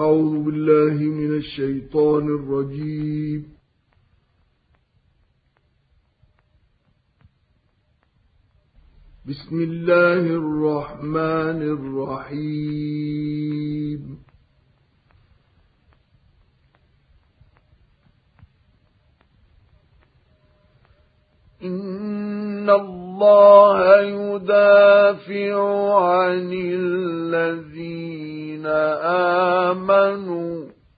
أعوذ بالله من الشيطان الرجيم. بسم الله الرحمن الرحيم. إن الله يدافع عن الذين آمنوا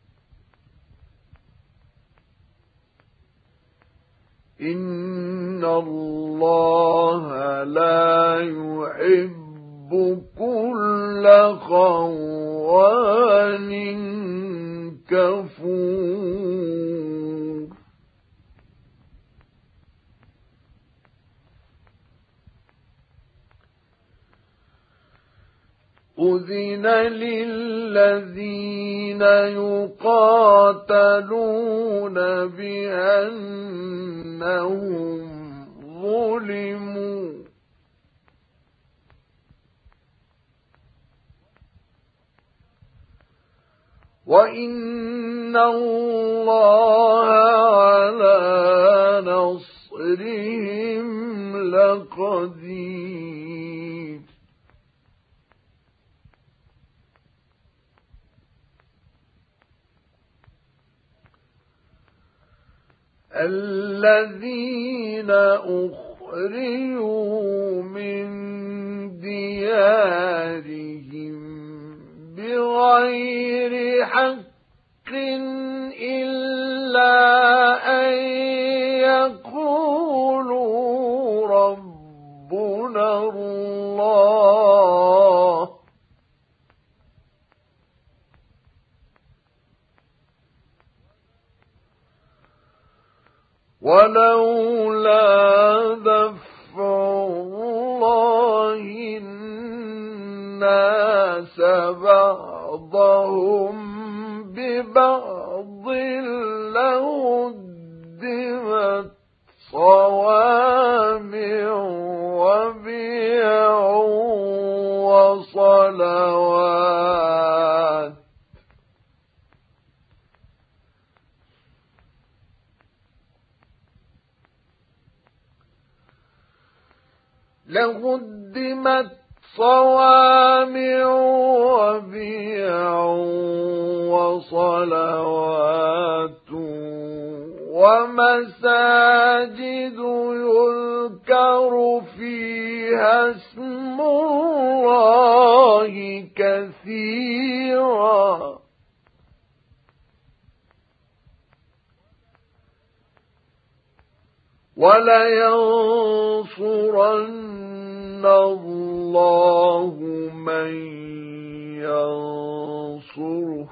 إن الله لا يحب كل خوان كفور. أذن للذين يقاتلون بأنهم ظلموا وإن الله على نصرهم لقدير. الذين أخرجوا من ديارهم بغير حق إلا أن يقولوا ربنا الله ولولا دفع الله الناس بعضهم ببعض لهدمت صوامع وبيع وصلوات وصلوات ومساجد يذكر فيها اسم الله كثيرا ولينصرن الله من ينصره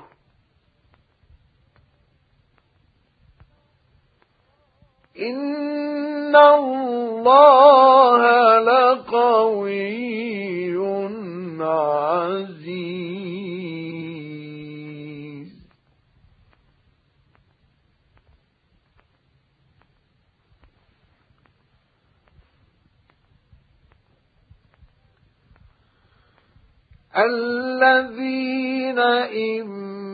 إن الله لقوي عزيز. الذين إن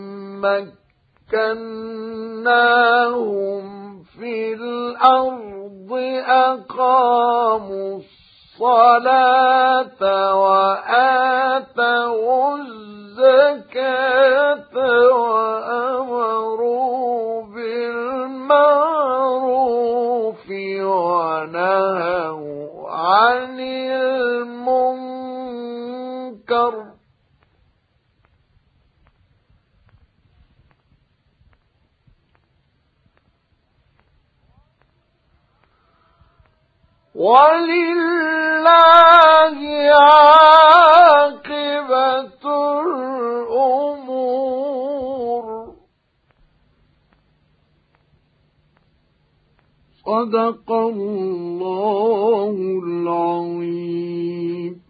مكناهم في الأرض أقاموا الصلاة وآتوا الزكاة وأمروا بالمعروف ونهوا عن المنكر ولله عاقبة الأمور. صدق الله العظيم.